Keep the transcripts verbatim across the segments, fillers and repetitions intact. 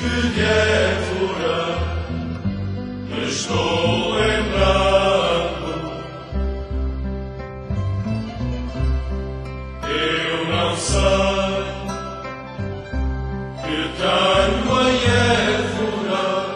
que de Évora me estou lembrando. Eu não sei que tenho em Évora,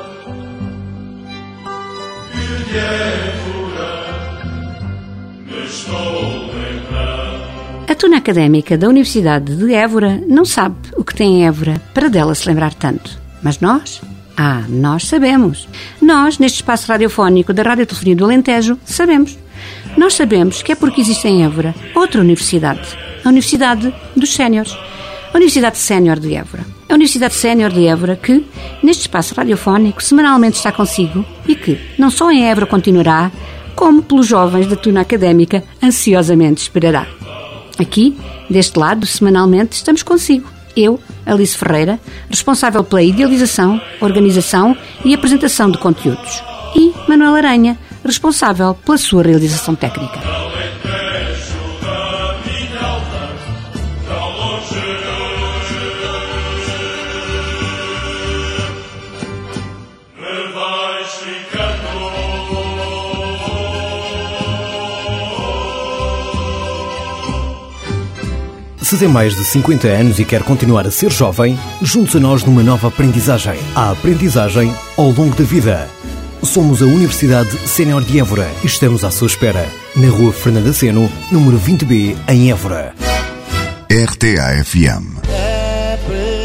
que de Évora me estou lembrando. A Tuna Académica da Universidade de Évora não sabe o que tem em Évora para dela se lembrar tanto. Mas nós? Ah, nós sabemos. Nós, neste espaço radiofónico da Radiotelefonia do Alentejo, sabemos. Nós sabemos que é porque existe em Évora outra universidade. A Universidade dos Séniores. A Universidade Sénior de Évora. A Universidade Sénior de Évora que, neste espaço radiofónico, semanalmente está consigo e que, não só em Évora continuará, como pelos jovens da Tuna Académica ansiosamente esperará. Aqui, deste lado, semanalmente, estamos consigo. Eu, Alice Ferreira, responsável pela idealização, organização e apresentação de conteúdos. E Manuel Aranha, responsável pela sua realização técnica. Se tem mais de cinquenta anos e quer continuar a ser jovem, junte-se a nós numa nova aprendizagem. A aprendizagem ao longo da vida. Somos a Universidade Sénior de Évora e estamos à sua espera, na Rua Fernanda Seno, número vinte B, em Évora. R T A F M. É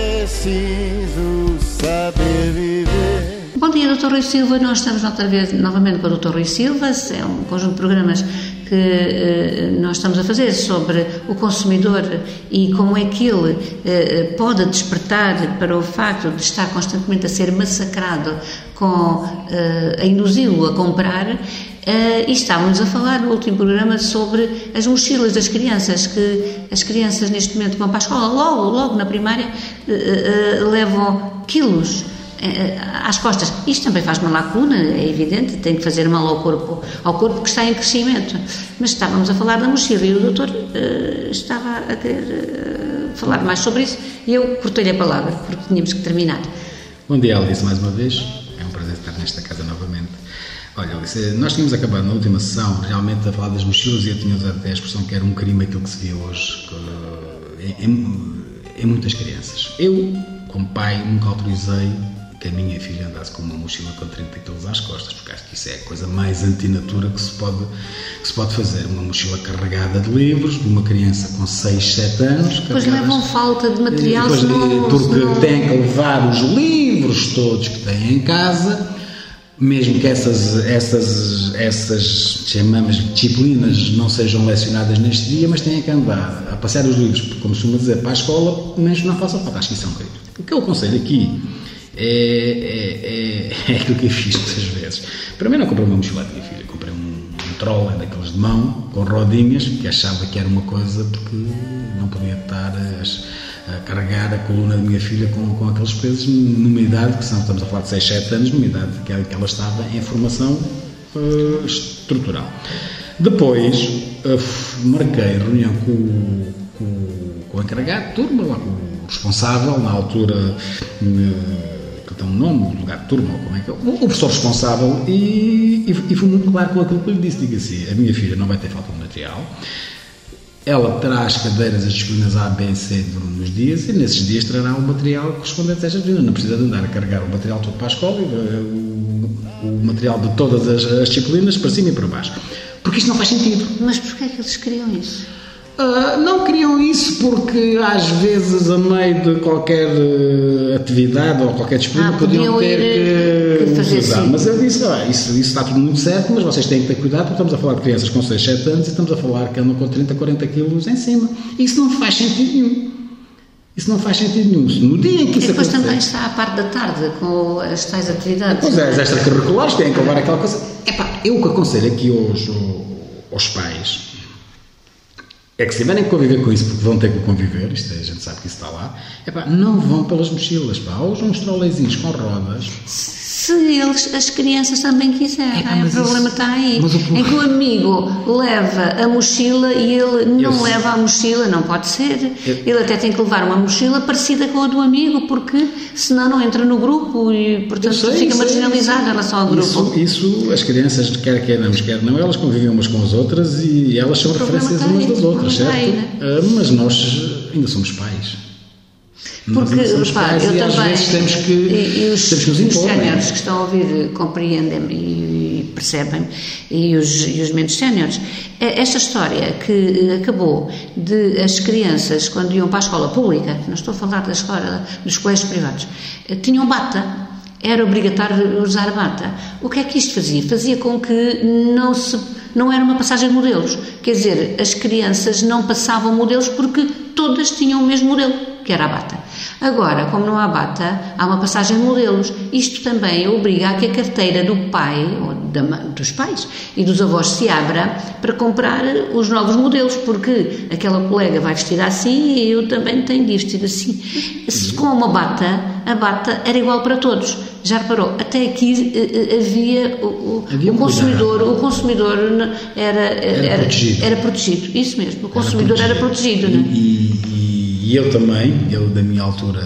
preciso saber viver. Bom dia, doutor Rui Silva. Nós estamos outra vez, novamente com o doutor Rui Silva. É um conjunto de programas que eh, nós estamos a fazer sobre o consumidor e como é que ele eh, pode despertar para o facto de estar constantemente a ser massacrado com, eh, a induzi-lo a comprar. Uh, e estávamos a falar no último programa sobre as mochilas das crianças, que as crianças neste momento vão para a escola, logo, logo na primária, uh, uh, levam quilos às costas. Isto também faz mal à coluna, é evidente, tem que fazer mal ao corpo, ao corpo que está em crescimento. Mas estávamos a falar da mochila e o doutor uh, estava a querer uh, falar mais sobre isso e eu cortei-lhe a palavra, porque tínhamos que terminar. Bom dia, Alice, mais uma vez. É um prazer estar nesta casa novamente. Olha, Alice, nós tínhamos acabado na última sessão realmente a falar das mochilas e eu tinha usado até a expressão que era um crime aquilo que se via hoje em, em, em muitas crianças. Eu, como pai, nunca autorizei que a minha filha andasse com uma mochila com trinta quilos às costas, porque acho que isso é a coisa mais antinatura que se pode, que se pode fazer. Uma mochila carregada de livros, de uma criança com seis, sete anos. Depois levam falta de material, depois, senão, porque senão... têm que levar os livros todos que têm em casa, mesmo que essas, essas, essas chamamos disciplinas não sejam lecionadas neste dia, mas têm que andar a passear os livros, como se costuma dizer, para a escola, mas não façam falta. Acho que isso é um crime. O que eu aconselho aqui É, é, é, é aquilo que eu fiz muitas vezes. Para mim não comprei uma mochila da minha filha, comprei um, um troller daqueles de mão, com rodinhas, que achava que era uma coisa porque não podia estar a, a carregar a coluna da minha filha com, com aqueles pesos numa idade, que são, estamos a falar de seis, sete anos, numa idade que, que ela estava em formação uh, estrutural. Depois uh, marquei reunião com, com, com o encarregado de turma, lá com o responsável, na altura uh, tem um nome, lugar de turma, ou como é que é, o professor responsável, e, e, e fui muito claro com aquilo que eu lhe disse. Digo assim: a minha filha não vai ter falta de material, ela terá as cadeiras, as disciplinas A, B e C nos dias, e nesses dias trará o material correspondente a estas disciplinas. Não precisa de andar a carregar o material todo para a escola, o, o material de todas as, as disciplinas para cima e para baixo, porque isto não faz sentido. Mas porquê é que eles queriam isso? Uh, não queriam isso porque às vezes a meio de qualquer uh, atividade ou qualquer disciplina ah, podiam ter que, que fazer usar. Mas eu disse, ah, isso, isso está tudo muito certo, mas vocês têm que ter cuidado porque estamos a falar de crianças com seis, sete anos e estamos a falar que andam com trinta, quarenta quilos em cima. Isso não faz sentido nenhum. Isso não faz sentido nenhum. No dia em que isso e depois acontecer, também está a parte da tarde com as tais atividades. Pois é, as extracurriculares têm que levar aquela coisa. Epá, eu o que aconselho aqui hoje aos pais é que se tiverem que conviver com isso, porque vão ter que conviver, isto, a gente sabe que isso está lá, epá, não vão pelas mochilas, pá, hoje uns troleizinhos com rodas. se eles, as crianças também quiserem. É, o problema isso, está aí. O... Em que o amigo leva a mochila e ele não Eu... leva a mochila, não pode ser. Eu... Ele até tem que levar uma mochila parecida com a do amigo, porque senão não entra no grupo e, portanto, sei, fica sei, marginalizado em relação ao grupo. Isso, isso, as crianças, quer queiramos, quer não, elas convivem umas com as outras e elas são referências umas das outras, certo? Uh, mas nós ainda somos pais. Porque, repare, eu e também. Às vezes temos que, e, e os, temos que nos impor. Os séniores que estão a ouvir compreendem-me e percebem, e os, e os menos séniores. Esta história que acabou de as crianças, quando iam para a escola pública, não estou a falar da escola, dos colégios privados, tinham bata. Era obrigatório usar bata. O que é que isto fazia? Fazia com que não se, não era uma passagem de modelos. Quer dizer, as crianças não passavam modelos porque todas tinham o mesmo modelo, que era a bata. Agora, como não há bata, há uma passagem de modelos. Isto também obriga a que a carteira do pai, ou da, dos pais e dos avós se abra para comprar os novos modelos, porque aquela colega vai vestir assim e eu também tenho de vestir assim. Se com uma bata, a bata era igual para todos. Já reparou? Até aqui havia o, o, havia um o consumidor, o consumidor era, era, era, protegido. era protegido. Isso mesmo, o consumidor era protegido. Era protegido, e, não é? e, e eu também, eu da minha altura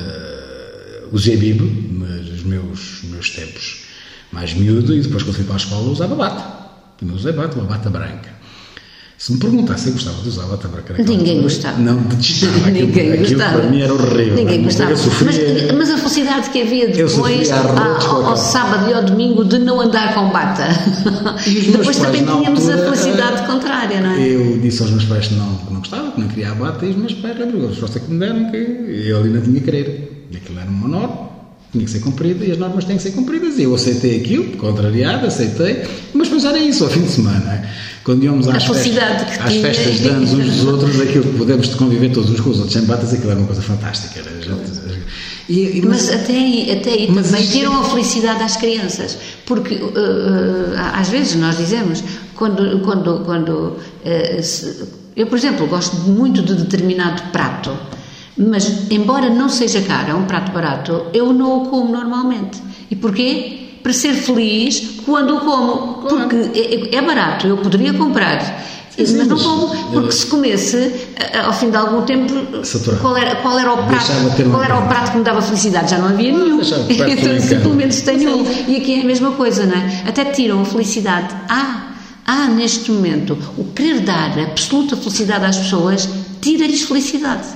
usei bibo, mas nos meus, meus tempos mais miúdo, e depois quando fui para a escola usava bata. Eu usei bata, uma bata branca. Se me perguntasse se eu gostava de usar bata branca, ninguém gostava. Não, detestava. Ninguém aquilo, gostava. Aquilo para mim era horrível. Ninguém gostava. Eu sofria, mas, mas a felicidade que havia depois, ao, ao sábado e ao domingo, de não andar com bata. E depois também pais, tínhamos altura, a felicidade contrária, não é? Eu disse aos meus pais que não, que não gostava, que não queria a bata, e os meus pais, lembro, a resposta que me deram, que eu ali não tinha que querer. E aquilo era uma norma, tinha que ser cumprida, e as normas têm que ser cumpridas. E eu aceitei aquilo, contrariado, aceitei, mas depois era isso, ao fim de semana. Quando íamos às, festas, às festas de anos uns dos outros, aquilo que podemos conviver todos uns com os outros sem batas, aquilo era uma coisa fantástica. Era, e, e, mas, mas até aí, até aí mas também isto... tiram a felicidade às crianças, porque uh, uh, às vezes nós dizemos, quando, quando, quando uh, se, eu por exemplo gosto muito de determinado prato, mas embora não seja caro, é um prato barato, eu não o como normalmente. E porquê? Para ser feliz quando o como, porque é, é barato, eu poderia comprar, sim, sim, mas não como, porque eu... se comesse, ao fim de algum tempo, qual era, qual era o prato, qual era o prato que me dava felicidade? Já não havia nenhum, então simplesmente tenho um, e aqui é a mesma coisa, não é? Até tiram a felicidade, há, há neste momento, o querer dar absoluta felicidade às pessoas, tira-lhes felicidade.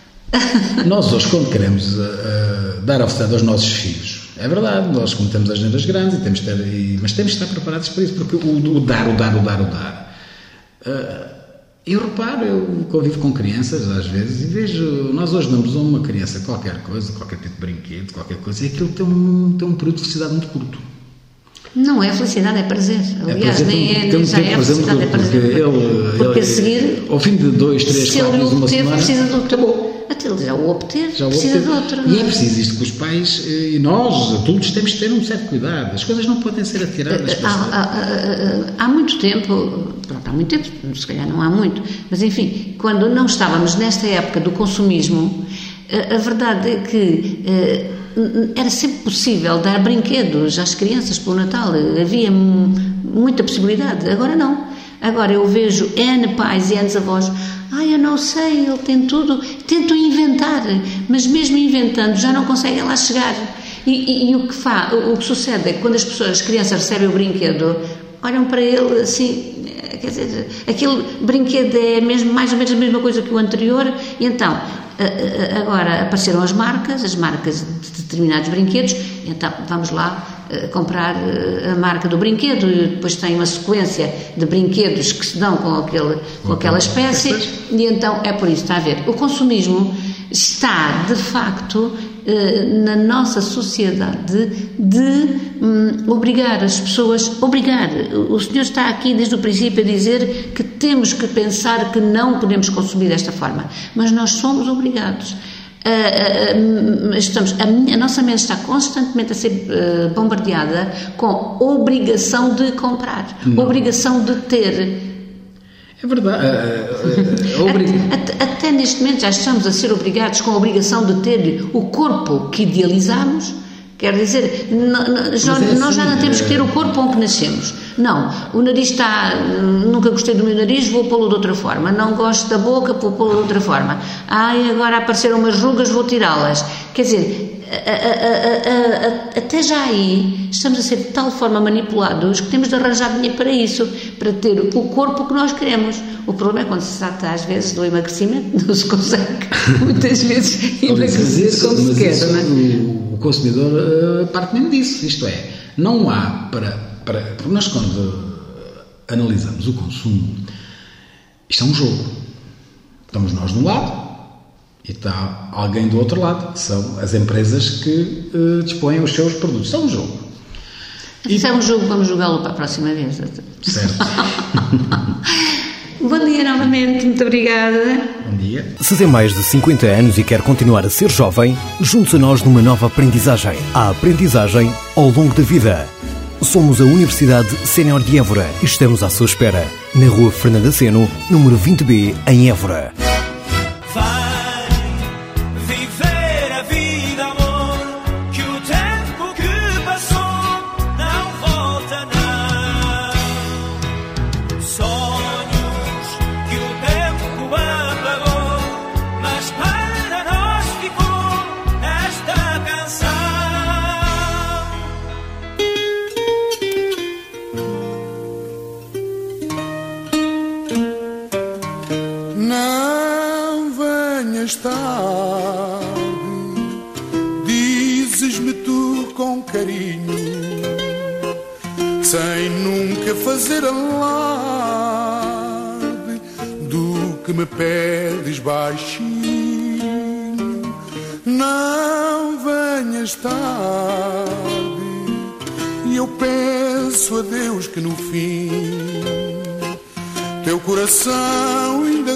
Nós hoje, quando queremos uh, uh, dar a felicidade aos nossos filhos, é verdade, nós cometemos as neiras grandes, e temos de ter, e, mas temos de estar preparados para isso, porque o, o dar, o dar, o dar, o dar. Uh, eu reparo, eu convivo com crianças às vezes e vejo, nós hoje damos a uma criança qualquer coisa, qualquer tipo de brinquedo, qualquer coisa, e aquilo tem um, tem um período de felicidade muito curto. Não é felicidade, é prazer. Aliás, é prazer, nem é, nem já é felicidade, é prazer. Porque, ele, porque ele, a seguir, ao fim de dois, três, quatro dias, uma semana, precisa de outro. Até ele já o obter, já precisa obter. de outro. E é preciso isto que os pais e nós, adultos, temos de ter um certo cuidado. As coisas não podem ser atiradas. Há, há, há, há muito tempo, pronto, há muito tempo, se calhar não há muito, mas enfim, quando não estávamos nesta época do consumismo, a, a verdade é que era sempre possível dar brinquedos às crianças pelo Natal, havia muita possibilidade, agora não. Agora eu vejo N pais e N avós, ah, eu não sei, ele tem tudo, tentam inventar, mas mesmo inventando já não conseguem lá chegar. E, e, e o, que fa, o que sucede é que quando as pessoas, as crianças recebem o brinquedo, olham para ele assim, quer dizer, aquele brinquedo é mesmo, mais ou menos a mesma coisa que o anterior, e então, agora apareceram as marcas, as marcas de determinados brinquedos, então vamos lá comprar a marca do brinquedo, e depois tem uma sequência de brinquedos que se dão com, aquele, com aquela espécie, e então é por isso, está a ver, o consumismo está de facto na nossa sociedade de hum, obrigar as pessoas, obrigar, o senhor está aqui desde o princípio a dizer que temos que pensar que não podemos consumir desta forma, mas nós somos obrigados. Uh, uh, estamos, a, minha, a nossa mente está constantemente a ser uh, bombardeada com obrigação de comprar, não. Obrigação de ter. É verdade. Uh, uh, obrig... até, até neste momento já estamos a ser obrigados com a obrigação de ter o corpo que idealizamos, Quer dizer, n- já, é nós já assim, não temos que ter o corpo com que nascemos. Não, o nariz está... Nunca gostei do meu nariz, vou pô-lo de outra forma. Não gosto da boca, vou pô-lo de outra forma. Ai, agora apareceram umas rugas, vou tirá-las. Quer dizer, a, a, a, a, a, até já aí estamos a ser de tal forma manipulados que temos de arranjar dinheiro para isso, para ter o corpo que nós queremos. O problema é quando se trata, às vezes, do emagrecimento, não se consegue, muitas vezes, emagrecer como se quer, não é? O consumidor uh, parte mesmo disso, isto é, não há para, para... Porque nós quando uh, analisamos o consumo, isto é um jogo. Estamos nós de um lado e está alguém do outro lado, que são as empresas que uh, dispõem os seus produtos. Isto é um jogo. Se é um jogo, vamos jogá-lo para a próxima vez. Certo. Bom dia novamente, muito obrigada. Bom dia. Se tem mais de cinquenta anos e quer continuar a ser jovem, junte-se a nós numa nova aprendizagem. A aprendizagem ao longo da vida. Somos a Universidade Sénior de Évora e estamos à sua espera. Na Rua Fernanda Seno, número vinte B, em Évora. Não venhas tarde, dizes-me tu com carinho, sem nunca fazer alarde do que me pedes baixinho. Não venhas tarde, e eu peço a Deus que no fim teu coração ainda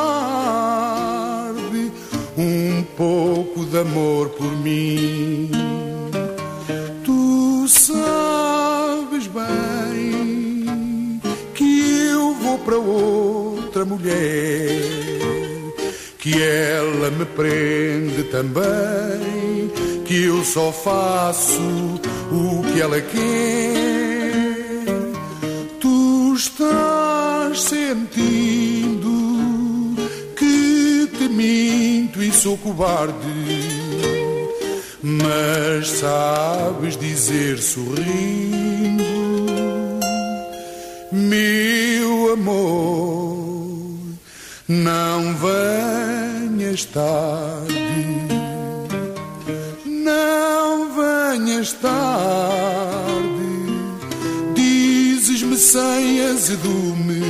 guarde um pouco de amor por mim. Tu sabes bem que eu vou para outra mulher, que ela me prende também, que eu só faço o que ela quer. Tu estás sentindo que te minto e sou cobarde, mas sabes dizer sorrindo: meu amor, não venhas tarde, não venhas tarde, dizes-me sem azedume,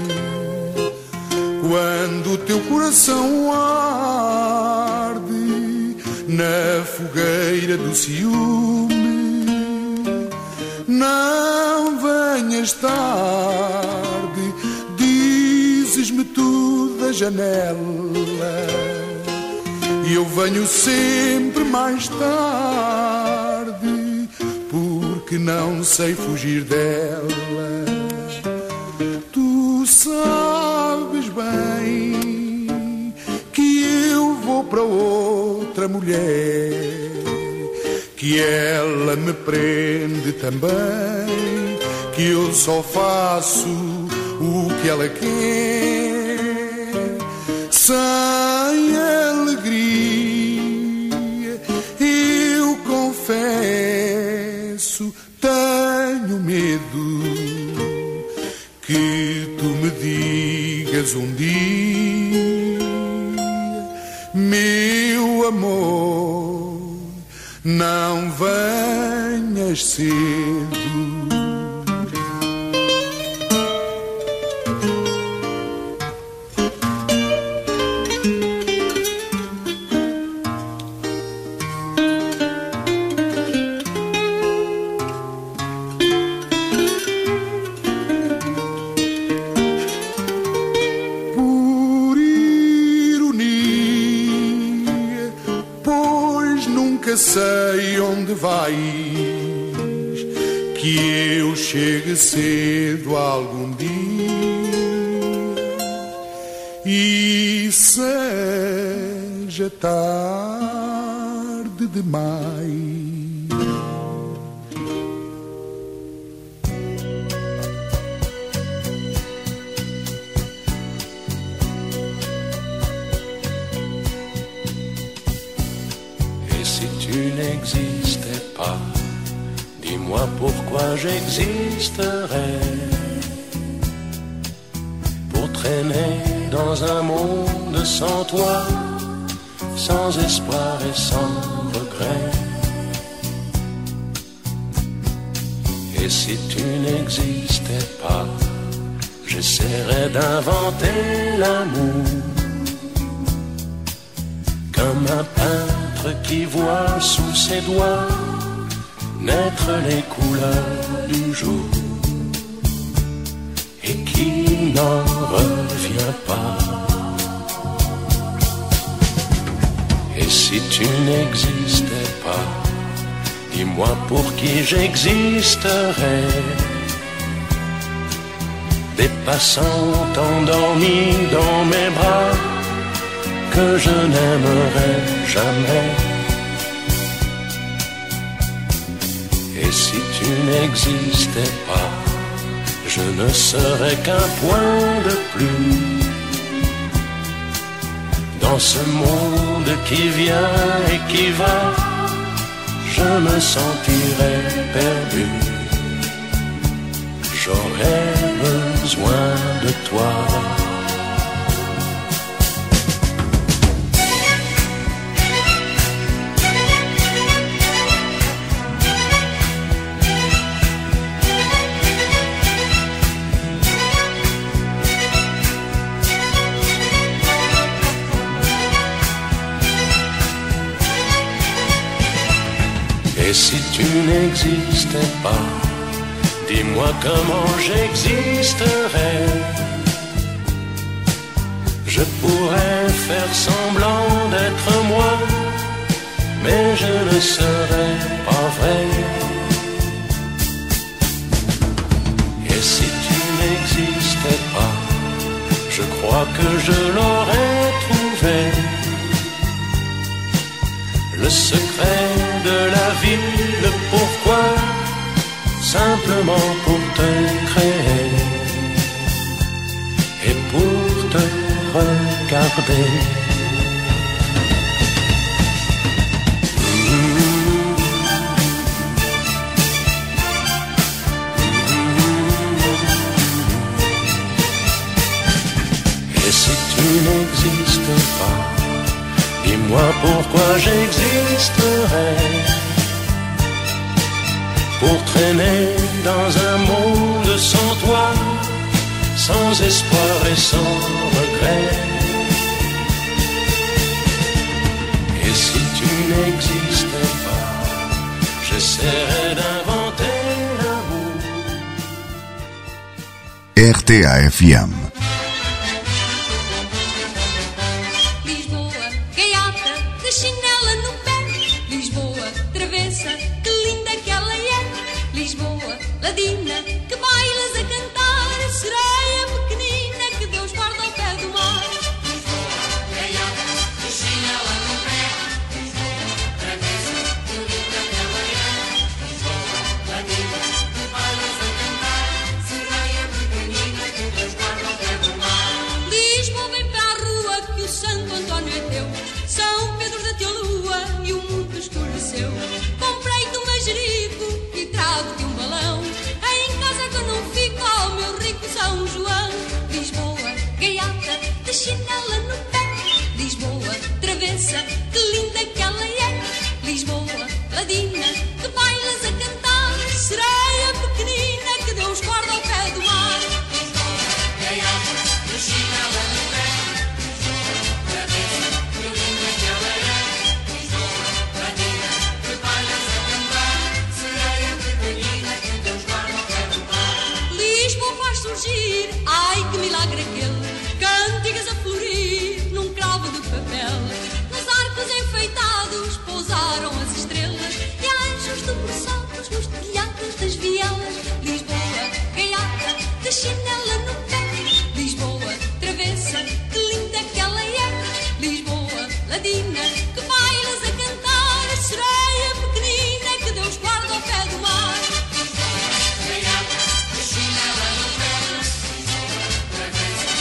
quando o teu coração arde na fogueira do ciúme. Não venhas tarde, dizes-me tu da janela, e eu venho sempre mais tarde, porque não sei fugir dela. Tu sabes bem que eu vou para outra mulher, que ela me prende também, que eu só faço o que ela quer. Sem alegria, eu confesso, tenho medo que tu me digas um dia: meu amor, não venhas cedo. Sei onde vais, que eu chegue cedo algum dia e seja tarde demais. n'existais pas, dis-moi pourquoi j'existerais. Pour traîner dans un monde sans toi, sans espoir et sans regret. Et si tu n'existais pas, j'essaierais d'inventer l'amour, comme un peintre qui voit sous ses doigts naître les couleurs du jour et qui n'en revient pas. Et si tu n'existais pas, dis-moi pour qui j'existerais. Des passants endormis dans mes bras que je n'aimerais jamais. Et si tu n'existais pas, je ne serais qu'un point de plus dans ce monde qui vient et qui va. Je me sentirais perdu. J'aurais besoin de toi. Et si tu n'existais pas, dis-moi comment j'existerais. Je pourrais faire semblant d'être moi, mais je ne serais pas vrai. Et si tu n'existais pas, je crois que je l'aurais trouvé. Le secret de la vie, le pourquoi, simplement pour te créer et pour te regarder. Et si tu n'existes pas, dis-moi pourquoi j'existerais. Pour traîner dans un monde sans toi, sans espoir et sans regret. Et si tu n'existais pas, j'essaierais d'inventer l'amour. R T A F M. Lisboa, gaiata, de chinela no pé. Lisboa, travessa, que linda que ela é. Lisboa, ladina, que bailas a cantar. Sereia pequenina que Deus guarda ao pé do mar. Lisboa, gaiata, de chinela no pé. Lisboa, travessa, que linda que ela é. Lisboa, ladina, que bailas a cantar. Sereia pequenina que Deus guarda ao pé do mar. Lisboa, vem para a rua que o Santo António é teu. São Pedro da tua lua e o mundo escureceu. Comprei-te um manjerico e trago-te um balão. Em casa que eu não fico, ao meu rico São João. Lisboa, gaiata, de chinela no pé. Lisboa, travessa, que linda que ela é. Lisboa, ladina, que bailas a cantar. Sereia pequenina que Deus guarda ao pé do mar. Lisboa, gaiata, de chinela no pé. Lisboa, travessa, que linda que ela é. Lisboa, ladina, que bailas a cantar. Sereia pequenina que Deus guarda ao pé do mar. Lisboa faz surgir, ai que milagre aquele, cantigas a florir num cravo de papel. Nos arcos enfeitados pousaram as estrelas e anjos debruçados nos telhados das vielas. Lisboa, gaiata, de chinela no pé. Lisboa, travessa, que linda que ela é. Lisboa, ladina, que bailas a cantar. Sereia pequenina que Deus guarda ao pé do mar. Lisboa, gaiata, de chinela no pé. Lisboa, travessa,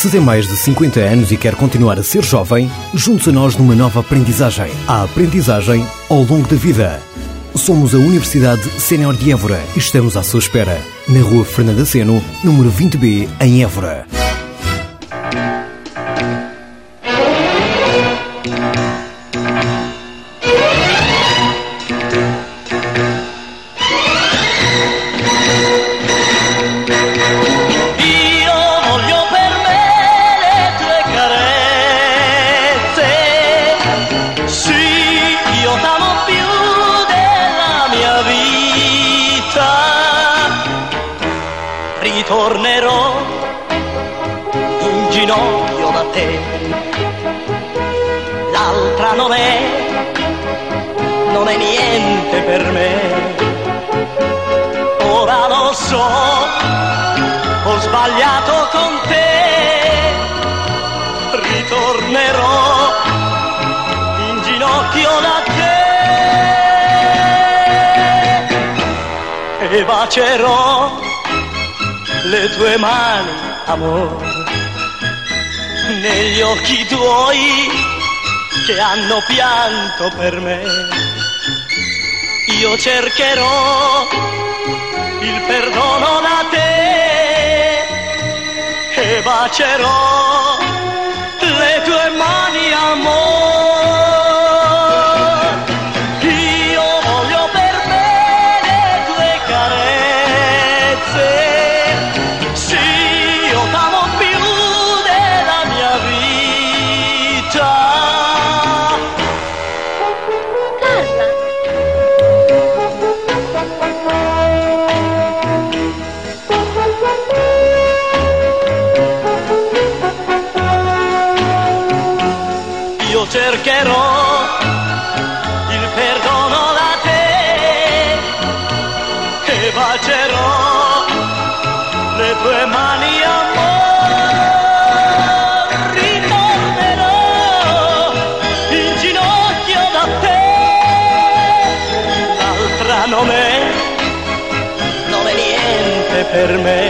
Se tem mais de cinquenta anos e quer continuar a ser jovem, junte-se a nós numa nova aprendizagem. A aprendizagem ao longo da vida. Somos a Universidade Sénior de Évora e estamos à sua espera. Na Rua Fernanda Seno, número vinte B, em Évora. Ritornerò in ginocchio da te, l'altra non è, non è niente per me. Ora lo so, ho sbagliato con te, ritornerò in ginocchio da te e bacerò le tue mani, amore, negli occhi tuoi che hanno pianto per me. Io cercherò il perdono da te e bacerò le tue mani, amore. Io voglio per me le tue carezze. Cercherò il perdono da te e bacerò le tue mani, amore. Ritornerò in ginocchio da te, l'altra non è, non è niente per me.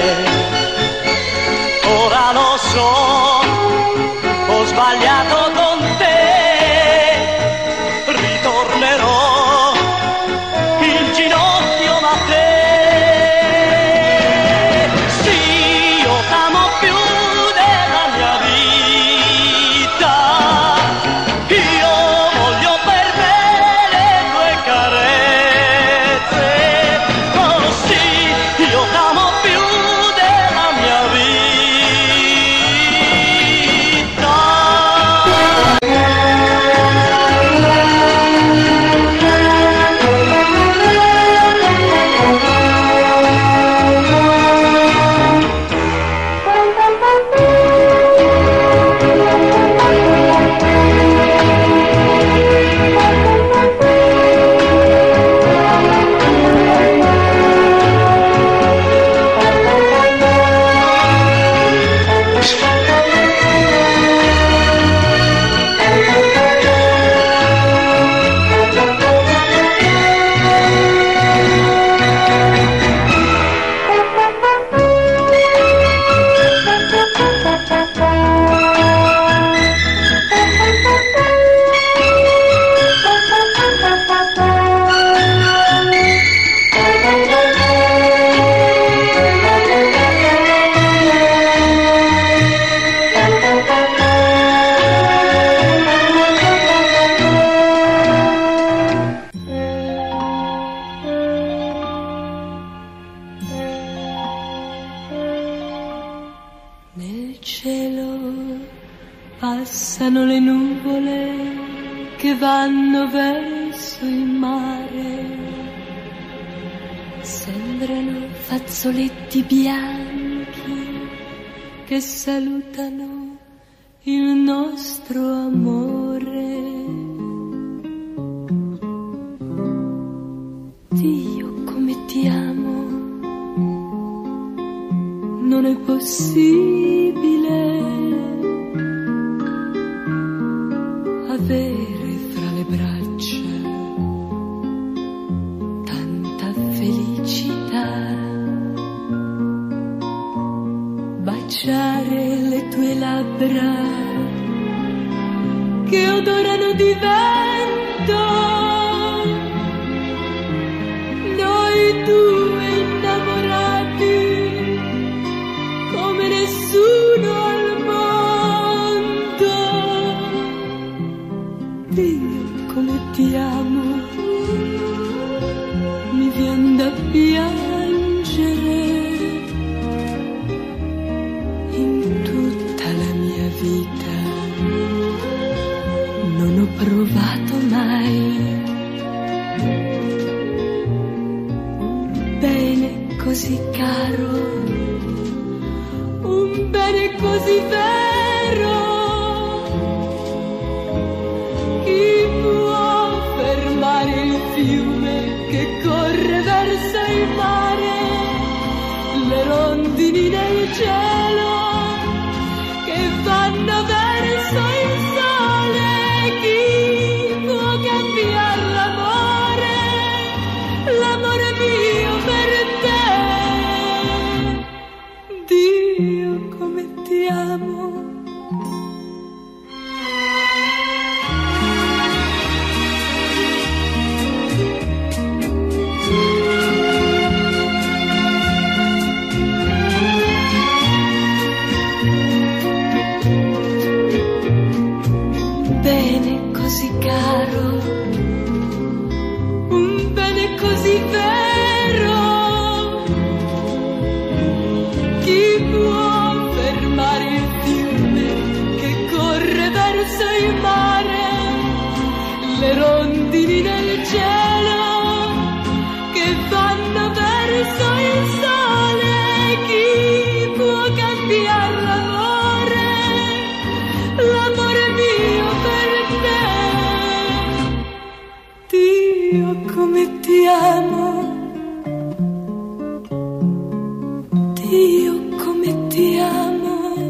Ora lo so, ho sbagliato con te. Passano le nuvole che vanno verso il mare, sembrano fazzoletti bianchi che salutano il nostro amore. Dio, come ti amo, non è possibile avere fra le braccia tanta felicità, baciare le tue labbra labbra che odorano di vento, noi due innamorati come nessuno al mondo. Dio, come ti amo, mi vien da piangere. In tutta la mia vita non ho provato mai un bene così caro, un bene così vero. Chi può fermare il fiume che corre verso il mare, le rondini nel cielo che vanno verso il sole? Chi può cambiare l'amore, l'amore mio per te? Dio, come ti amo. Bene così caro, un bene così vero. Chi può fermare il fiume che corre verso il mare, le rondini del cielo che vanno verso il sole? Chi può cambiare l'amore, l'amore mio per te? Dio, come ti amo, Dio, come ti amo.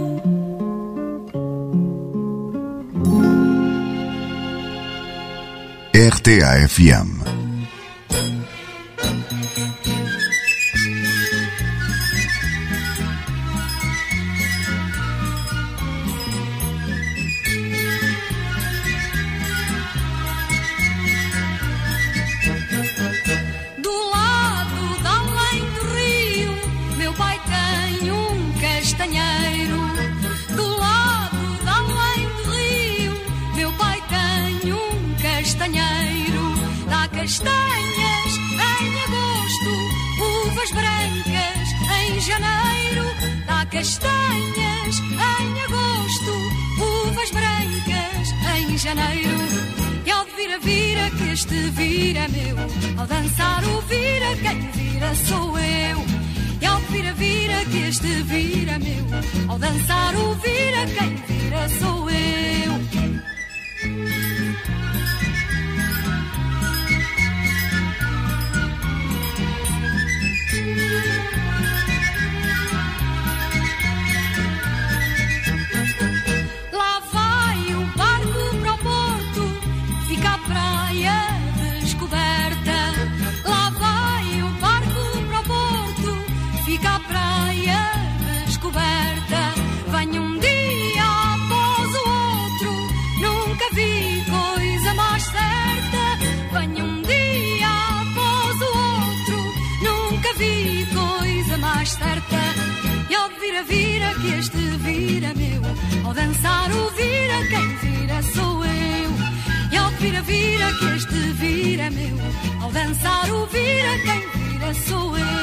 R T A F M. Castanhas em agosto, uvas brancas em janeiro. Dá castanhas em agosto, uvas brancas em janeiro. E ao vira, vira, que este vira é meu, ao dançar o vira, quem vira sou eu. E ao vira, vira, que este vira é meu, ao dançar o vira, quem vira sou eu. Certa. E ao vira, vira, que este vira é meu, ao dançar o vira, quem vira sou eu. E ao vira, vira, que este vira é meu, ao dançar o vira, quem vira sou eu.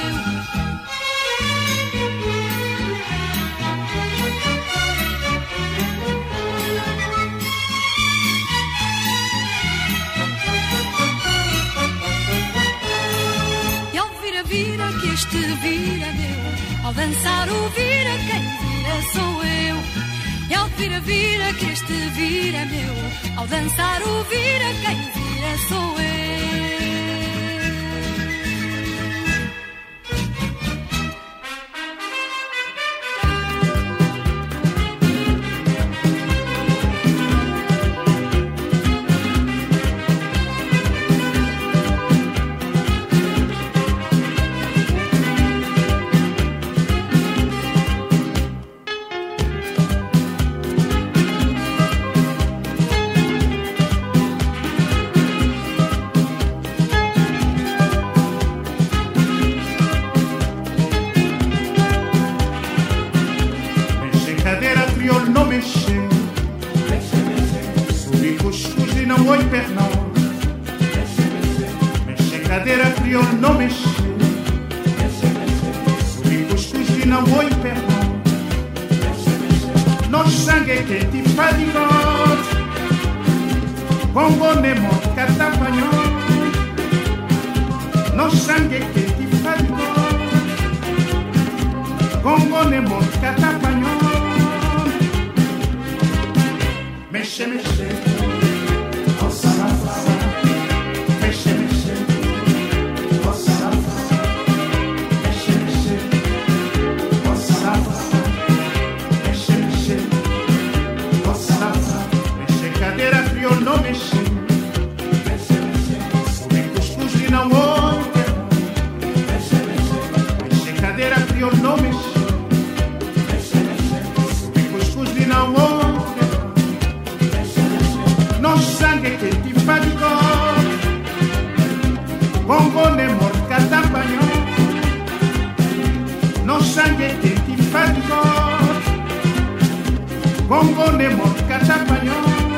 Vira, que este vira é meu, ao dançar o vira, quem vira sou eu. E ao vira, vira, que este vira é meu, ao dançar o vira, quem vira sou eu. cadeira crioulo não mexe. O cuscuz de não oi perdão. Nos sangue quente e fadigoso. Congo nemo catapanhão. Nos sangue quente e fadigoso. Congo nemo catapanhão. Mexe, mexe. Ossa, ossa. Mexe, mexe. Ossa, ossa. Mexe, mexe. Ossa, ossa. Mexe, mexe. Ossa, ossa. Mexe, cadeira crioulo não mexe. Mexe, mexe. Come cuscuz de não ouve. Mexe, mexe. Mexe, cadeira crioulo não mexe. Mexe, mexe. Come cuscuz de não ouve. No sangue que ti fatigò, Congo ne morca tampagno. No sangue que ti fatigò, Congo ne morca tampagno.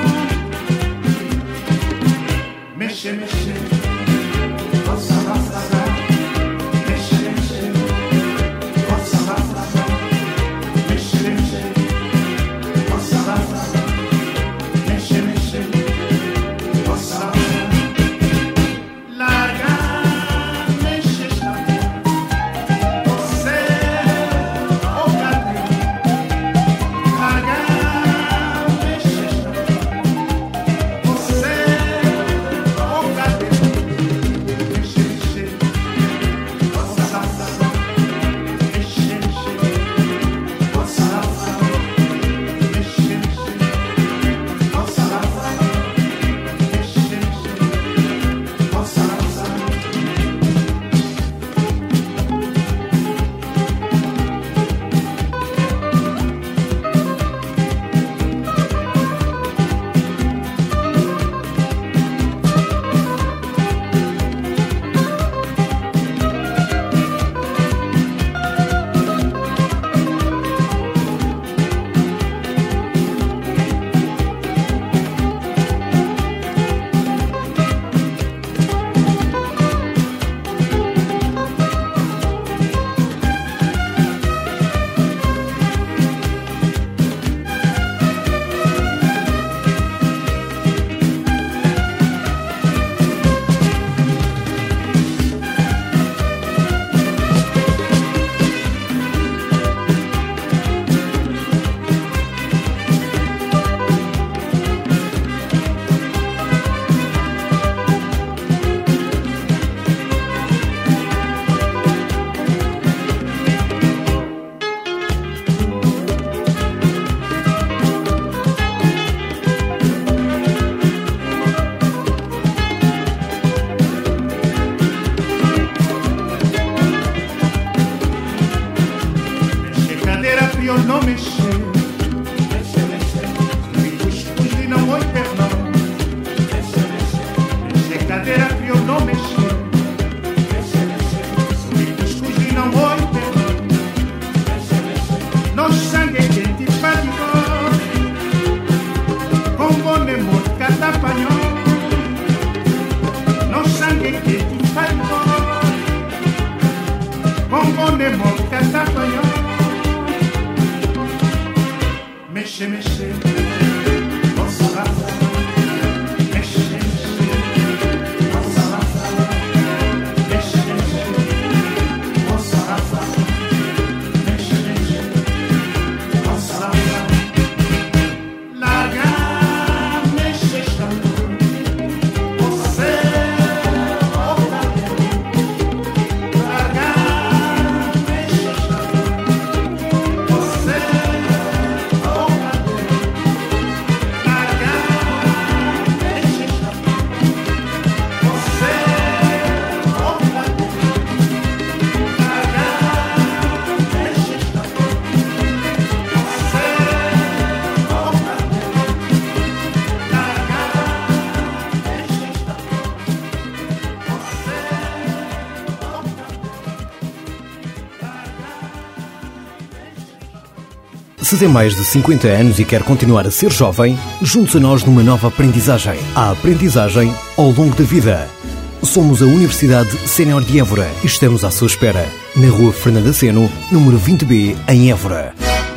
Mexe, mexe, ossa, ossa, mexe, mexe, ossa, ossa, mexe, mexe, ossa, ossa. Mexe, mexe, ossa, larga, mexe, você, o cadê? Larga, mexe, você, o cadê? Mexe, mexe, ossa, mexe, mexe, ossa, mexe, mexe. Crioulo não mexe. Mexe, mexe. O cuscuz de não oi perdão. Mexe, mexe. Mexe, cadeira crioulo não mexe. Mexe, mexe. O cuscuz de não oi perdão. Mexe, mexe. No sangue quente fatigó. Congo ne morca tapanhó. No sangue quente fatigó. Congo ne morca tapanhó. Mexe, mexe, ossa, mexe, mexe, ossa, mexe, mexe, ossa, mexe, mexe, ossa, larga, mexe, você, larga, mexe, você. Se tem mais de cinquenta anos e quer continuar a ser jovem, junte-se a nós numa nova aprendizagem. A aprendizagem ao longo da vida. Somos a Universidade Sénior de Évora e estamos à sua espera. Na Rua Fernanda Seno, número vinte B, em Évora.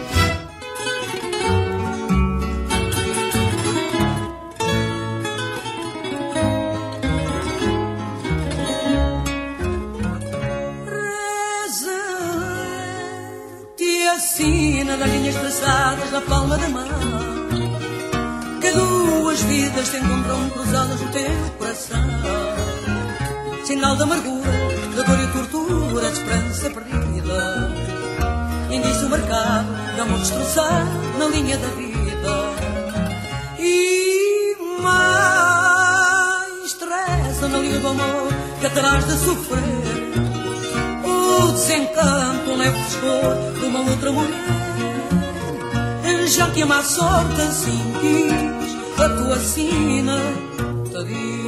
Assina das linhas traçadas na palma da mão, que duas vidas se encontram cruzadas no teu coração. Sinal de amargura, de dor e tortura, de esperança perdida, indício marcado de amor destroçado na linha da vida. E mais treza na linha do amor que atrás de sofrer o desencanto, o leve frescor de uma outra mulher. Já que ama a sorte assim quis, a tua sina te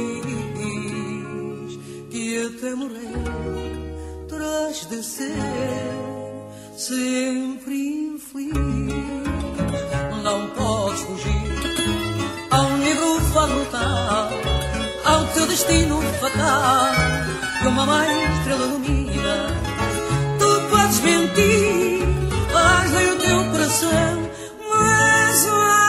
diz que até morrer terás de ser sempre infeliz. Não podes fugir ao negro fatal, ao teu destino fatal, que uma mãe estrela ilumina. Tu podes mentir, mas nem o teu coração. Mas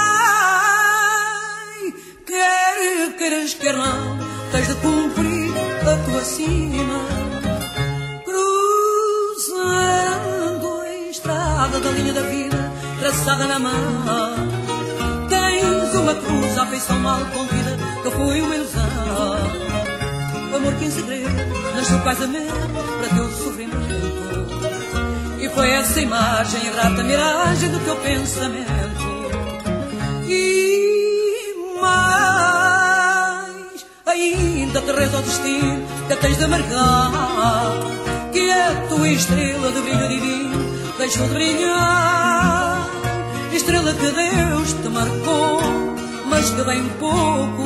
ai, quer queiras, quer não, tens de cumprir a tua sina. Cruzando a estrada da linha da vida traçada na mão, tens uma cruz à feição mal contida que foi uma ilusão. Amor que em segredo nasceu casamento para teu sofrimento, e foi essa imagem, errata miragem do teu pensamento. E mais, ainda te reza o destino que tens de amargar, que a tua estrela de brilho divino deixou de brilhar. Estrela que Deus te marcou, mas que bem pouco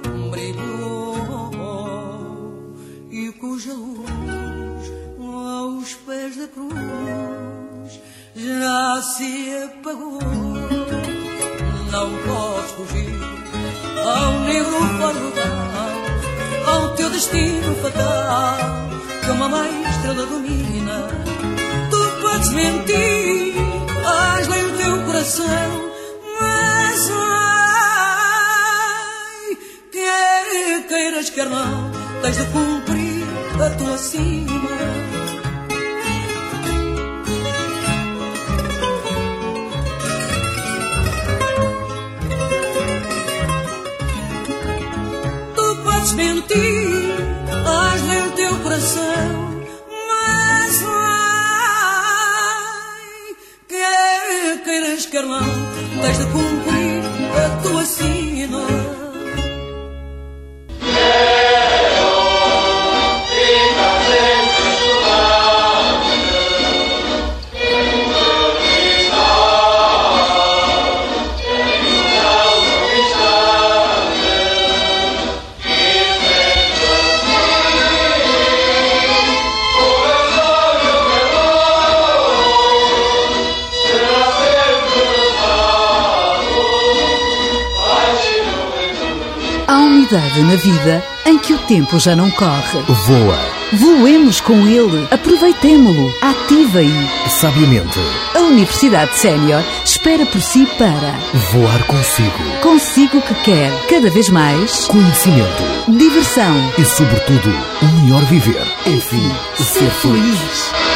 brilhou, e cuja luz aos pés da cruz já se apagou. Não podes fugir ao negro fatal, ao teu destino fatal, que uma mãe estrela domina. Tu podes mentir, mas nem o teu coração. Mas ai, quer queiras, quer não, tens de cumprir a tua sina. Mentir, mas nem o teu coração. Mas ai, quer queiras, quer não, tens de cumprir a tua sina. Na vida em que o tempo já não corre. Voa. Voemos com ele. Aproveitemo-lo. Ative-o. Sabiamente. A Universidade Sénior espera por si para voar consigo. Consigo que quer cada vez mais conhecimento, diversão e, sobretudo, o melhor viver. Enfim, ser, ser feliz. feliz.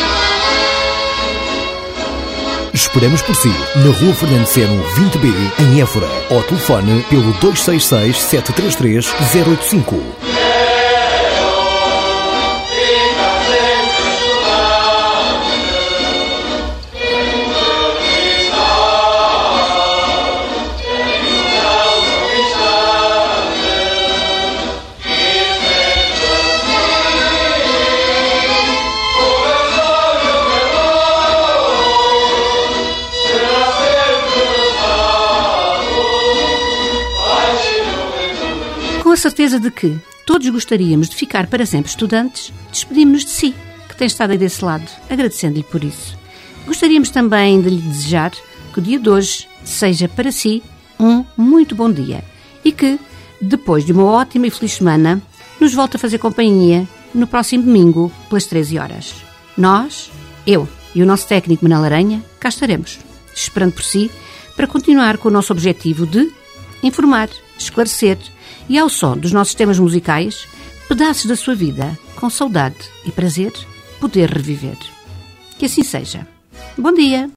Esperamos por si na Rua Fernanda Seno, vinte B, em Évora. Ou telefone pelo dois seis seis, sete três três, zero oito cinco. Com a certeza de que todos gostaríamos de ficar para sempre estudantes, despedimos-nos de si, que tem estado aí desse lado, agradecendo-lhe por isso. Gostaríamos também de lhe desejar que o dia de hoje seja para si um muito bom dia e que, depois de uma ótima e feliz semana, nos volta a fazer companhia no próximo domingo, pelas treze horas. Nós, eu e o nosso técnico Manel Aranha, cá estaremos, esperando por si, para continuar com o nosso objetivo de informar, esclarecer e, ao som dos nossos temas musicais, pedaços da sua vida, com saudade e prazer, poder reviver. Que assim seja. Bom dia!